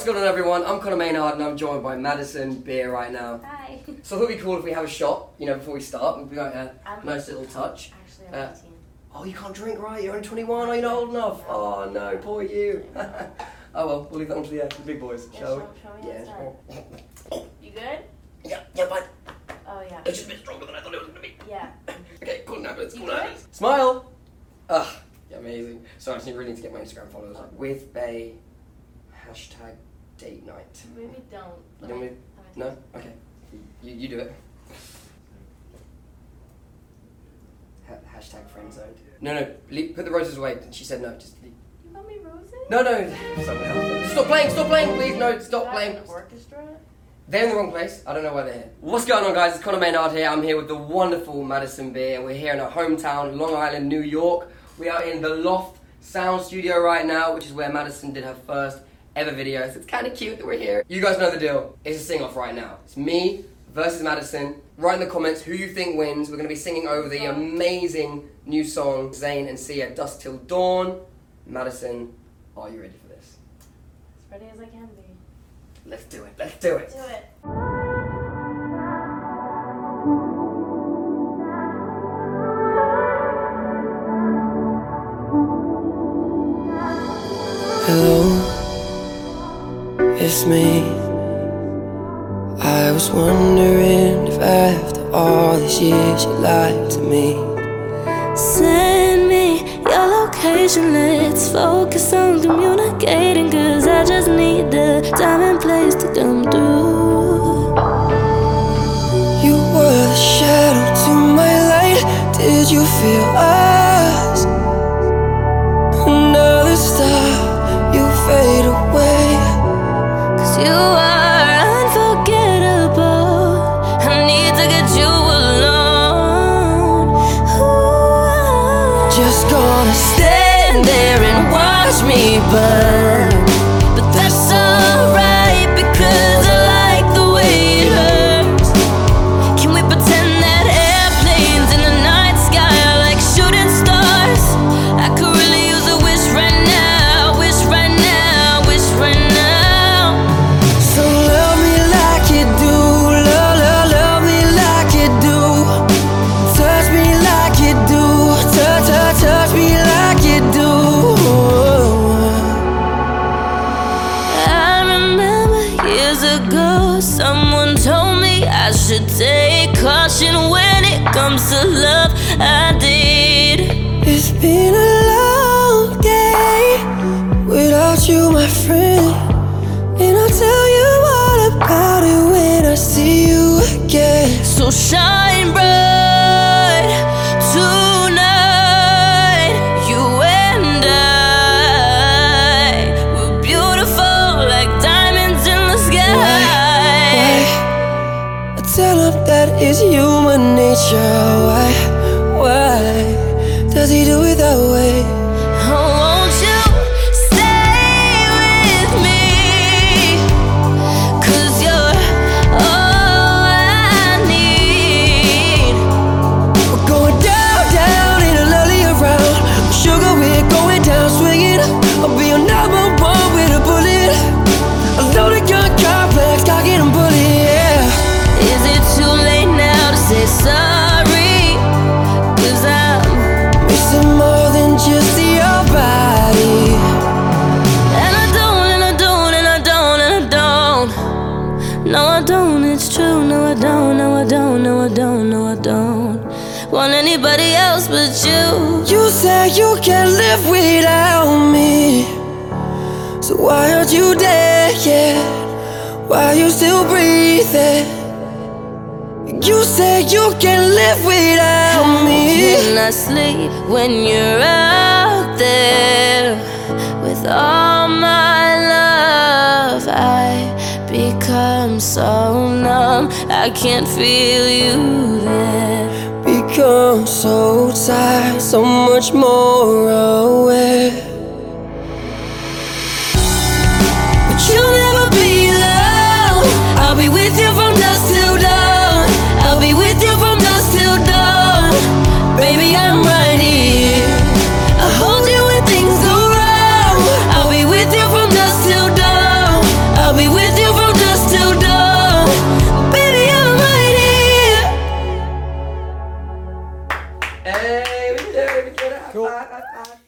going on, everyone? I'm Connor Maynard and I'm joined by Madison Beer right now. Hi. So I thought it'd be cool if we have a shot, before we start. We've got a nice little touch. Actually, I'm 18. Oh, you can't drink, right? You're only 21. Are you not old enough? Oh no, poor you. Oh well, we'll leave that one to the big boys, Yeah, shall we? show me Yeah. outside. You good? Yeah, fine. Oh, yeah. It's just a bit stronger than I thought it was gonna be. Yeah. Okay, cool ambulance, You cool good? ambulance. Smile. Ah, yeah, amazing. So I just really need to get my Instagram followers up. With Bay, hashtag date night. Maybe don't. You don't want me? No? Okay. You do it. Hashtag friend zone. No, put the roses away. She said no. Just leave. You got me roses? No. Someone else. Stop playing, please. No, stop playing. An orchestra? They're in the wrong place. I don't know why they're here. What's going on, guys? It's Connor Maynard here. I'm here with the wonderful Madison Beer, and we're here in our hometown, Long Island, New York. We are in the Loft Sound Studio right now, which is where Madison did her first ever video. So it's kind of cute that we're here. You guys know the deal. It's a sing-off right now. It's me versus Madison. Write in the comments who you think wins. We're going to be singing over the amazing new song, Zayn and Sia, Dusk Till Dawn. Madison, are you ready for this? As ready as I can be. Let's do it. Do it. Hello, it's me. I was wondering if after all these years you lied to me. Send me your location, let's focus on communicating, 'cause I just need the time and place to come through. You were the shadow to my light. Did you feel us? Another star, you fade away. 'Cause you are unforgettable. I need to get you alone. Ooh, Just gonna stand there and watch me burn. But that's alright, because I like the way it hurts. Can we pretend that airplanes in the night sky are like shooting stars? I could really use a wish right now, wish right now, wish right now. so love me like you do. Love me like you do. Touch me like you do. Touch me like you do. I remember years ago, someone told me I should take caution when it comes to love. I did. It's been a long day without you, my friend. And I'll tell you all about it when I see you again. So shine bright tonight. You and I, we're beautiful like diamonds in the sky. I tell him that it's human nature. Why does he do it that way? Oh, won't you stay with me? 'Cause you're all I need. We're going down in a lovely around. Sugar, we're going down swinging. I'll be your number one with a bullet. A loaded gun complex, cocking and bullet, yeah. Is it too late now to say sorry? 'Cause I'm Missing more than just your body. and I don't, and I don't, and I don't, and I don't. No, I don't, it's true. No, I don't, no, I don't, no, I don't, no, I don't want anybody else but you. You say you can't live without me. So why aren't you dead yet? Why are you still breathing? You say you can't live without me. Can I sleep when you're out there with all my love? I become so numb, I can't feel you there. Become so tired, so much more aware. But you'll never be alone. I'll be with you from dusk till dawn. I'll be with you from dusk till dawn. Baby, I'm right here. I'll hold you when things go wrong. I'll be with you from dusk till dawn. Hey, we did it. High Cool. five, high five.